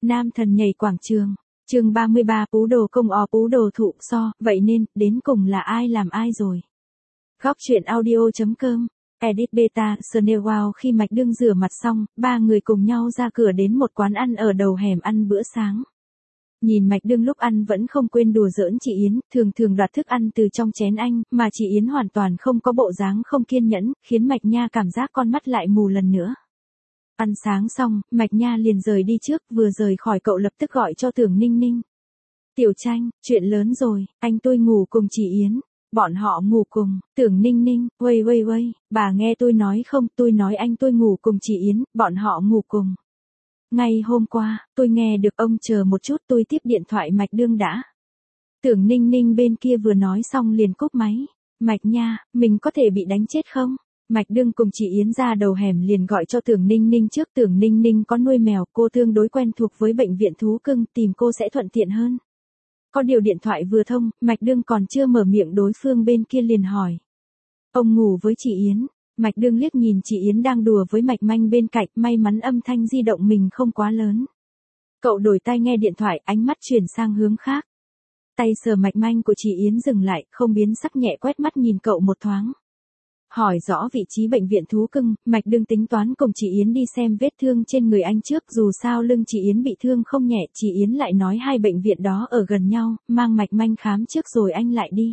Nam thần nhảy quảng trường. Chương 33, Pú đồ công o Pú đồ thụ so, vậy nên, đến cùng là ai làm ai rồi. Góc truyện audio.com. Edit beta, Snowwow. Khi Mạch Đương rửa mặt xong, ba người cùng nhau ra cửa đến một quán ăn ở đầu hẻm ăn bữa sáng. Nhìn Mạch Đương lúc ăn vẫn không quên đùa giỡn chị Yến, thường đoạt thức ăn từ trong chén anh, mà chị Yến hoàn toàn không có bộ dáng không kiên nhẫn, khiến Mạch Nha cảm giác con mắt lại mù lần nữa. Ăn sáng xong, Mạch Nha liền rời đi trước, vừa rời khỏi cậu lập tức gọi cho Tưởng Ninh Ninh. Tiểu Tranh, chuyện lớn rồi, anh tôi ngủ cùng chị Yến. Bọn họ ngủ cùng. Tưởng Ninh Ninh, uây, bà nghe tôi nói không, tôi nói anh tôi ngủ cùng chị Yến, bọn họ ngủ cùng. Ngay hôm qua, tôi nghe được ông chờ một chút, tôi tiếp điện thoại Mạch Đương đã. Tưởng Ninh Ninh bên kia vừa nói xong liền cúp máy. Mạch Nha, mình có thể bị đánh chết không? Mạch Đương cùng chị Yến ra đầu hẻm liền gọi cho Tưởng Ninh Ninh trước. Tưởng Ninh Ninh có nuôi mèo, cô tương đối quen thuộc với bệnh viện thú cưng, tìm cô sẽ thuận tiện hơn. Có điều điện thoại vừa thông, Mạch Đương còn chưa mở miệng đối phương bên kia liền hỏi. Ông ngủ với chị Yến. Mạch Đương liếc nhìn chị Yến đang đùa với Mạch Manh bên cạnh, may mắn âm thanh di động mình không quá lớn. Cậu đổi tai nghe điện thoại, ánh mắt chuyển sang hướng khác. Tay sờ Mạch Manh của chị Yến dừng lại, không biến sắc, nhẹ quét mắt nhìn cậu một thoáng. Hỏi rõ vị trí bệnh viện thú cưng, Mạch Đương tính toán cùng chị Yến đi xem vết thương trên người anh trước, dù sao lưng chị Yến bị thương không nhẹ, chị Yến lại nói hai bệnh viện đó ở gần nhau, mang Mạch Manh khám trước rồi anh lại đi.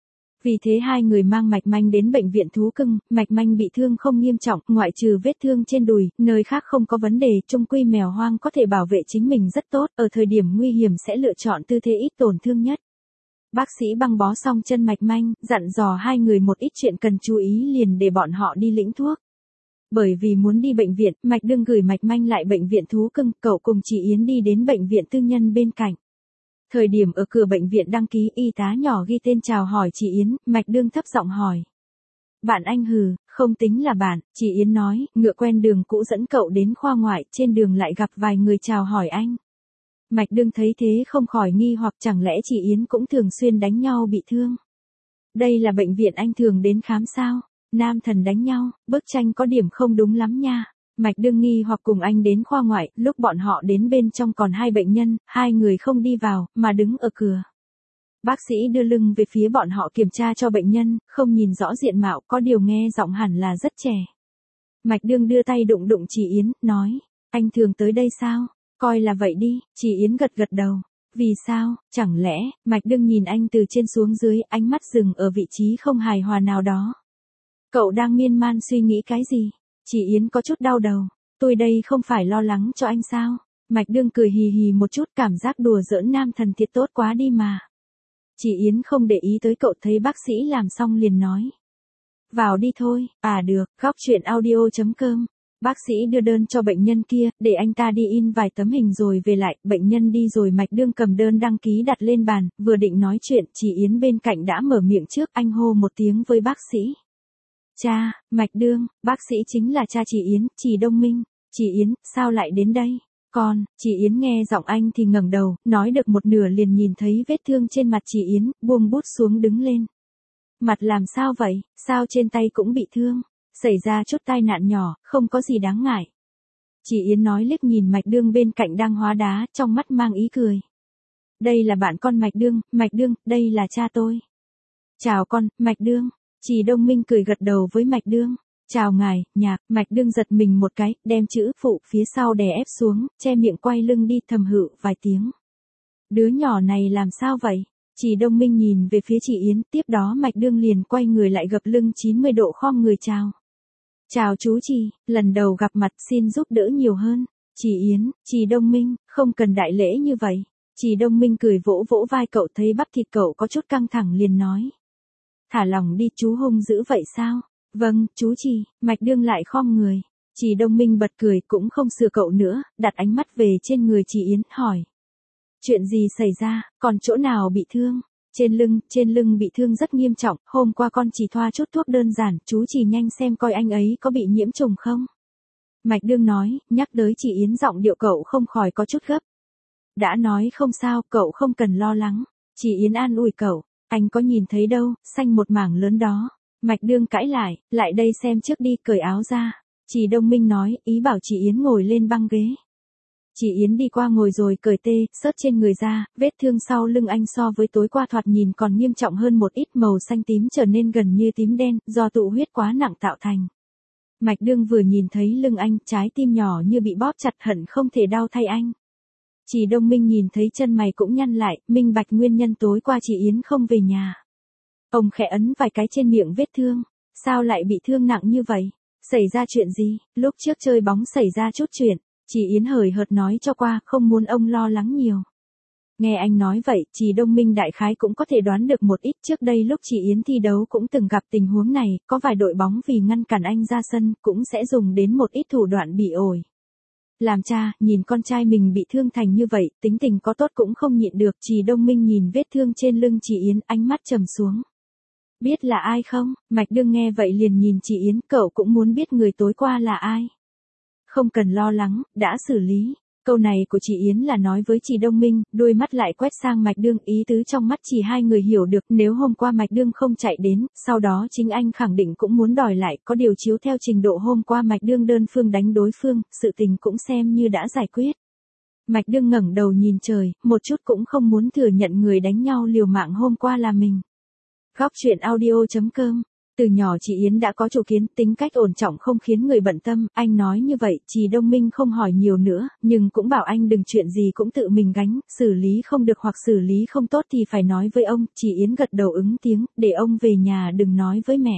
Vì thế hai người mang Mạch Manh đến bệnh viện thú cưng, Mạch Manh bị thương không nghiêm trọng, ngoại trừ vết thương trên đùi, nơi khác không có vấn đề, chung quy mèo hoang có thể bảo vệ chính mình rất tốt, ở thời điểm nguy hiểm sẽ lựa chọn tư thế ít tổn thương nhất. Bác sĩ băng bó xong chân Mạch Manh, dặn dò hai người một ít chuyện cần chú ý liền để bọn họ đi lĩnh thuốc. Bởi vì muốn đi bệnh viện, Mạch Đương gửi Mạch Manh lại bệnh viện thú cưng, cậu cùng chị Yến đi đến bệnh viện tư nhân bên cạnh. Thời điểm ở cửa bệnh viện đăng ký, y tá nhỏ ghi tên chào hỏi chị Yến, Mạch Đương thấp giọng hỏi. Bạn anh hừ, không tính là bạn, chị Yến nói, ngựa quen đường cũ dẫn cậu đến khoa ngoại, trên đường lại gặp vài người chào hỏi anh. Mạch Đương thấy thế không khỏi nghi hoặc chẳng lẽ chị Yến cũng thường xuyên đánh nhau bị thương. Đây là bệnh viện anh thường đến khám sao? Nam thần đánh nhau, bức tranh có điểm không đúng lắm nha. Mạch Đương nghi hoặc cùng anh đến khoa ngoại, lúc bọn họ đến bên trong còn hai bệnh nhân, hai người không đi vào, mà đứng ở cửa. Bác sĩ đưa lưng về phía bọn họ kiểm tra cho bệnh nhân, không nhìn rõ diện mạo, có điều nghe giọng hẳn là rất trẻ. Mạch Đương đưa tay đụng chị Yến, nói, anh thường tới đây sao? Coi là vậy đi, chị Yến gật đầu. Vì sao, chẳng lẽ, Mạch Đương nhìn anh từ trên xuống dưới, ánh mắt dừng ở vị trí không hài hòa nào đó. Cậu đang miên man suy nghĩ cái gì? Chị Yến có chút đau đầu. Tôi đây không phải lo lắng cho anh sao? Mạch Đương cười hì hì một chút, cảm giác đùa giỡn nam thần thiệt tốt quá đi mà. Chị Yến không để ý tới cậu, thấy bác sĩ làm xong liền nói. Vào đi thôi, được, góc truyện audio.com. Bác sĩ đưa đơn cho bệnh nhân kia, để anh ta đi in vài tấm hình rồi về lại, bệnh nhân đi rồi Mạch Đương cầm đơn đăng ký đặt lên bàn, vừa định nói chuyện, chị Yến bên cạnh đã mở miệng trước, anh hô một tiếng với bác sĩ. Cha, Mạch Đương, bác sĩ chính là cha chị Yến, chị Đông Minh. Chị Yến, sao lại đến đây? Con, chị Yến nghe giọng anh thì ngẩng đầu, nói được một nửa liền nhìn thấy vết thương trên mặt chị Yến, buông bút xuống đứng lên. Mặt làm sao vậy, sao trên tay cũng bị thương? Xảy ra chút tai nạn nhỏ, không có gì đáng ngại. Chị Yến nói liếc nhìn Mạch Đương bên cạnh đang hóa đá, trong mắt mang ý cười. Đây là bạn con Mạch Đương, đây là cha tôi. Chào con, Mạch Đương. Chị Đông Minh cười gật đầu với Mạch Đương. Chào ngài, Nhạc. Mạch Đương giật mình một cái, đem chữ phụ phía sau đè ép xuống, che miệng quay lưng đi, thầm hự vài tiếng. Đứa nhỏ này làm sao vậy? Chị Đông Minh nhìn về phía chị Yến, tiếp đó Mạch Đương liền quay người lại gập lưng 90 độ khom người chào. Chào chú chị, lần đầu gặp mặt xin giúp đỡ nhiều hơn. Chị Yến, chị Đông Minh, không cần đại lễ như vậy. Chị Đông Minh cười vỗ vỗ vai cậu, thấy bắp thịt cậu có chút căng thẳng liền nói. Thả lòng đi, chú hung dữ vậy sao? Vâng, chú chị, Mạch Đương lại khom người. Chị Đông Minh bật cười cũng không sửa cậu nữa, đặt ánh mắt về trên người chị Yến, hỏi. Chuyện gì xảy ra, còn chỗ nào bị thương? Trên lưng bị thương rất nghiêm trọng, hôm qua con chỉ thoa chút thuốc đơn giản, chú chỉ nhanh xem coi anh ấy có bị nhiễm trùng không? Mạch Đương nói, nhắc tới chị Yến giọng điệu cậu không khỏi có chút gấp. Đã nói không sao, cậu không cần lo lắng. Chị Yến an ủi cậu, anh có nhìn thấy đâu, xanh một mảng lớn đó. Mạch Đương cãi lại đây xem trước đi, cởi áo ra. Chị Đông Minh nói, ý bảo chị Yến ngồi lên băng ghế. Chị Yến đi qua ngồi rồi cởi sớt trên người ra, vết thương sau lưng anh so với tối qua thoạt nhìn còn nghiêm trọng hơn một ít, màu xanh tím trở nên gần như tím đen, do tụ huyết quá nặng tạo thành. Mạch Đương vừa nhìn thấy lưng anh, trái tim nhỏ như bị bóp chặt, hận không thể đau thay anh. Chị Đông Minh nhìn thấy chân mày cũng nhăn lại, minh bạch nguyên nhân tối qua chị Yến không về nhà. Ông khẽ ấn vài cái trên miệng vết thương, sao lại bị thương nặng như vậy? Xảy ra chuyện gì? Lúc trước chơi bóng xảy ra chút chuyện, chị Yến hời hợt nói cho qua, không muốn ông lo lắng nhiều. Nghe anh nói vậy, chị Đông Minh đại khái cũng có thể đoán được một ít, trước đây lúc chị Yến thi đấu cũng từng gặp tình huống này, có vài đội bóng vì ngăn cản anh ra sân, cũng sẽ dùng đến một ít thủ đoạn bị ổi. Làm cha, nhìn con trai mình bị thương thành như vậy, tính tình có tốt cũng không nhịn được, chị Đông Minh nhìn vết thương trên lưng chị Yến, ánh mắt trầm xuống. Biết là ai không? Mạch Đương nghe vậy liền nhìn chị Yến, cậu cũng muốn biết người tối qua là ai. Không cần lo lắng, đã xử lý. Câu này của chị Yến là nói với chị Đông Minh, đôi mắt lại quét sang Mạch Đương, ý tứ trong mắt chỉ hai người hiểu được, nếu hôm qua Mạch Đương không chạy đến, sau đó chính anh khẳng định cũng muốn đòi lại, có điều chiếu theo trình độ hôm qua Mạch Đương đơn phương đánh đối phương, sự tình cũng xem như đã giải quyết. Mạch Đương ngẩng đầu nhìn trời, một chút cũng không muốn thừa nhận người đánh nhau liều mạng hôm qua là mình. Góc truyện audio.com. Từ nhỏ chị Yến đã có chủ kiến, tính cách ổn trọng không khiến người bận tâm, anh nói như vậy, chị Đông Minh không hỏi nhiều nữa, nhưng cũng bảo anh đừng chuyện gì cũng tự mình gánh, xử lý không được hoặc xử lý không tốt thì phải nói với ông, chị Yến gật đầu ứng tiếng, để ông về nhà đừng nói với mẹ.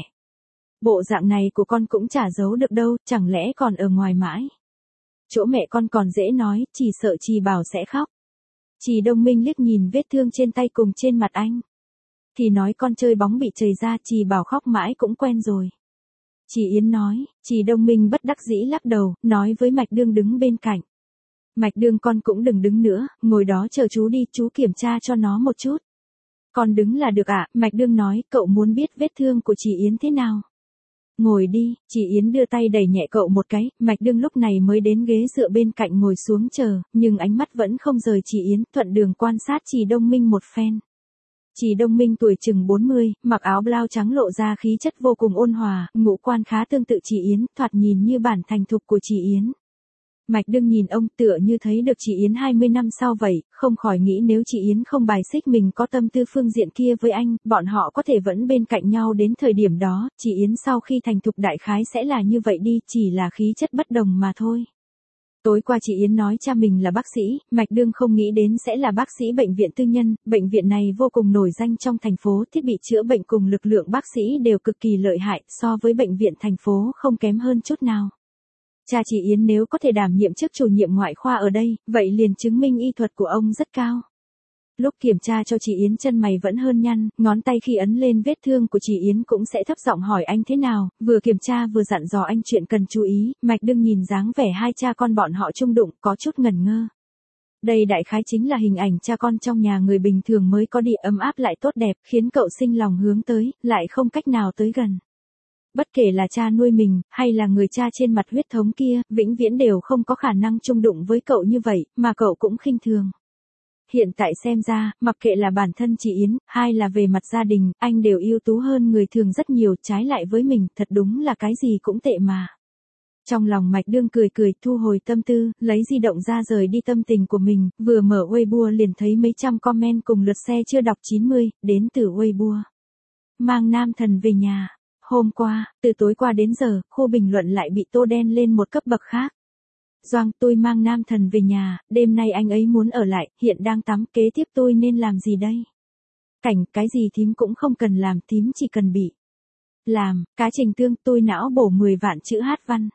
Bộ dạng này của con cũng chả giấu được đâu, chẳng lẽ còn ở ngoài mãi. Chỗ mẹ con còn dễ nói, chỉ sợ chị Bảo sẽ khóc. Chị Đông Minh liếc nhìn vết thương trên tay cùng trên mặt anh. Thì nói con chơi bóng bị chày ra, chị Bảo khóc mãi cũng quen rồi. Chị Yến nói, chị Đông Minh bất đắc dĩ lắc đầu, nói với Mạch Đương đứng bên cạnh. Mạch Đương con cũng đừng đứng nữa, ngồi đó chờ chú đi, chú kiểm tra cho nó một chút. Con đứng là được ạ, Mạch Đương nói, cậu muốn biết vết thương của chị Yến thế nào. Ngồi đi, chị Yến đưa tay đẩy nhẹ cậu một cái, Mạch Đương lúc này mới đến ghế dựa bên cạnh ngồi xuống chờ, nhưng ánh mắt vẫn không rời chị Yến, thuận đường quan sát chị Đông Minh một phen. Chị Đông Minh tuổi chừng 40, mặc áo blau trắng lộ ra khí chất vô cùng ôn hòa, ngũ quan khá tương tự chị Yến, thoạt nhìn như bản thành thục của chị Yến. Mạch Đương nhìn ông tựa như thấy được chị Yến 20 năm sau vậy, không khỏi nghĩ nếu chị Yến không bài xích mình có tâm tư phương diện kia với anh, bọn họ có thể vẫn bên cạnh nhau đến thời điểm đó, chị Yến sau khi thành thục đại khái sẽ là như vậy đi, chỉ là khí chất bất đồng mà thôi. Tối qua chị Yến nói cha mình là bác sĩ, Mạch Đương không nghĩ đến sẽ là bác sĩ bệnh viện tư nhân, bệnh viện này vô cùng nổi danh trong thành phố, thiết bị chữa bệnh cùng lực lượng bác sĩ đều cực kỳ lợi hại, so với bệnh viện thành phố không kém hơn chút nào. Cha chị Yến nếu có thể đảm nhiệm chức chủ nhiệm ngoại khoa ở đây, vậy liền chứng minh y thuật của ông rất cao. Lúc kiểm tra cho chị Yến chân mày vẫn hơn nhăn, ngón tay khi ấn lên vết thương của chị Yến cũng sẽ thấp giọng hỏi anh thế nào, vừa kiểm tra vừa dặn dò anh chuyện cần chú ý, Mạch Đương nhìn dáng vẻ hai cha con bọn họ chung đụng, có chút ngần ngơ. Đây đại khái chính là hình ảnh cha con trong nhà người bình thường mới có đi, ấm áp lại tốt đẹp, khiến cậu sinh lòng hướng tới, lại không cách nào tới gần. Bất kể là cha nuôi mình, hay là người cha trên mặt huyết thống kia, vĩnh viễn đều không có khả năng chung đụng với cậu như vậy, mà cậu cũng khinh thường. Hiện tại xem ra, mặc kệ là bản thân chị Yến, hay là về mặt gia đình, anh đều ưu tú hơn người thường rất nhiều, trái lại với mình, thật đúng là cái gì cũng tệ mà. Trong lòng Mạch Đương cười cười, thu hồi tâm tư, lấy di động ra rời đi tâm tình của mình, vừa mở Weibo liền thấy mấy trăm comment cùng lượt xe chưa đọc 90, đến từ Weibo. Mang nam thần về nhà. Hôm qua, từ tối qua đến giờ, khu bình luận lại bị tô đen lên một cấp bậc khác. Doang, tôi mang nam thần về nhà, đêm nay anh ấy muốn ở lại, hiện đang tắm, kế tiếp tôi nên làm gì đây? Cảnh, cái gì thím cũng không cần làm, thím chỉ cần bị làm, cá trình tương, tôi não bổ 10 vạn chữ hát văn.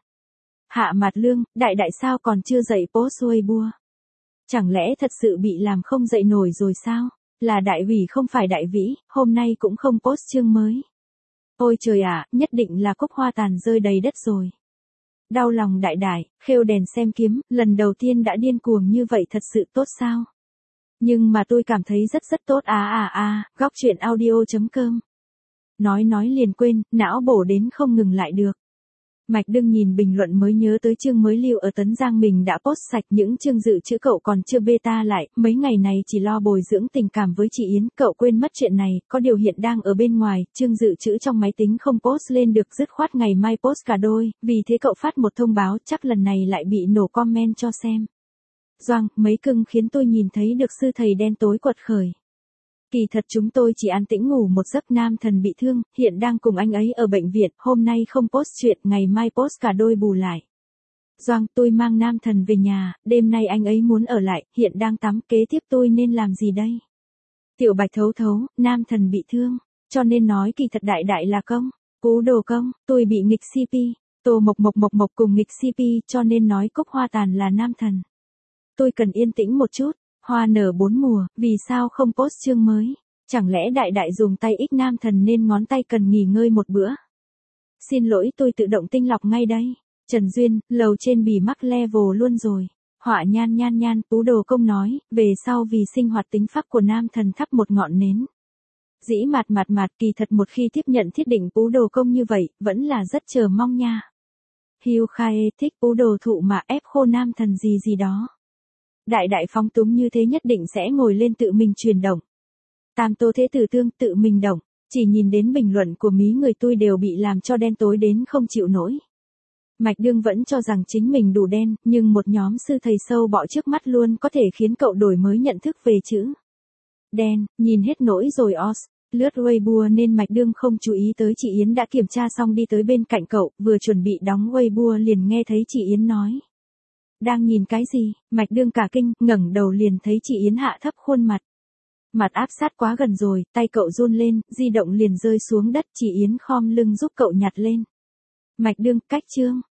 Hạ Mạt Lương, đại sao còn chưa dậy post Weibo? Chẳng lẽ thật sự bị làm không dậy nổi rồi sao? Là đại hủy không phải đại vĩ, hôm nay cũng không post chương mới. Ôi trời ạ, nhất định là cúc hoa tàn rơi đầy đất rồi. Đau lòng đại, khêu đèn xem kiếm, lần đầu tiên đã điên cuồng như vậy thật sự tốt sao? Nhưng mà tôi cảm thấy rất tốt góc truyện audio.com. Nói liền quên, não bổ đến không ngừng lại được. Mạch Đương nhìn bình luận mới nhớ tới chương mới lưu ở Tấn Giang mình đã post sạch, những chương dự trữ cậu còn chưa beta lại, mấy ngày này chỉ lo bồi dưỡng tình cảm với chị Yến, cậu quên mất chuyện này, có điều hiện đang ở bên ngoài, chương dự trữ trong máy tính không post lên được, dứt khoát ngày mai post cả đôi, vì thế cậu phát một thông báo, chắc lần này lại bị nổ comment cho xem. Doang, mấy cưng khiến tôi nhìn thấy được sư thầy đen tối quật khởi. Kỳ thật chúng tôi chỉ an tĩnh ngủ một giấc. Nam thần bị thương, hiện đang cùng anh ấy ở bệnh viện, hôm nay không post chuyện, ngày mai post cả đôi bù lại. Doang, tôi mang nam thần về nhà, đêm nay anh ấy muốn ở lại, hiện đang tắm, kế tiếp tôi nên làm gì đây? Tiểu Bạch thấu thấu, nam thần bị thương, cho nên nói kỳ thật đại đại là công, cú đồ công, tôi bị nghịch CP, Tô Mộc Mộc cùng nghịch CP, cho nên nói Cúc Hoa Tàn là nam thần. Tôi cần yên tĩnh một chút, hoa nở 4 mùa, vì sao không post chương mới? Chẳng lẽ đại đại dùng tay ích nam thần nên ngón tay cần nghỉ ngơi một bữa? Xin lỗi, tôi tự động tinh lọc ngay đây. Trần Duyên, lầu trên bị mắc level luôn rồi. Họa nhan, Tú Đồ Công nói, về sau vì sinh hoạt tính pháp của nam thần thắp một ngọn nến. Dĩ mạt, kỳ thật một khi tiếp nhận thiết định Tú Đồ Công như vậy, vẫn là rất chờ mong nha. Hiu Khae thích Tú Đồ Thụ mà ép khô nam thần gì đó. Đại đại phóng túng như thế nhất định sẽ ngồi lên tự mình truyền động. Tam Tô Thế Tử Tương tự mình động, chỉ nhìn đến bình luận của mí người tôi đều bị làm cho đen tối đến không chịu nổi. Mạch Đương vẫn cho rằng chính mình đủ đen, nhưng một nhóm sư thầy sâu bọ trước mắt luôn có thể khiến cậu đổi mới nhận thức về chữ đen, nhìn hết nỗi rồi os. Lướt Weibo nên Mạch Đương không chú ý tới chị Yến đã kiểm tra xong đi tới bên cạnh cậu, vừa chuẩn bị đóng Weibo liền nghe thấy chị Yến nói. Đang nhìn cái gì? Mạch Đương cả kinh, ngẩng đầu liền thấy chị Yến hạ thấp khuôn mặt. Mặt áp sát quá gần rồi, tay cậu run lên, di động liền rơi xuống đất, chị Yến khom lưng giúp cậu nhặt lên. Mạch Đương, cách chương.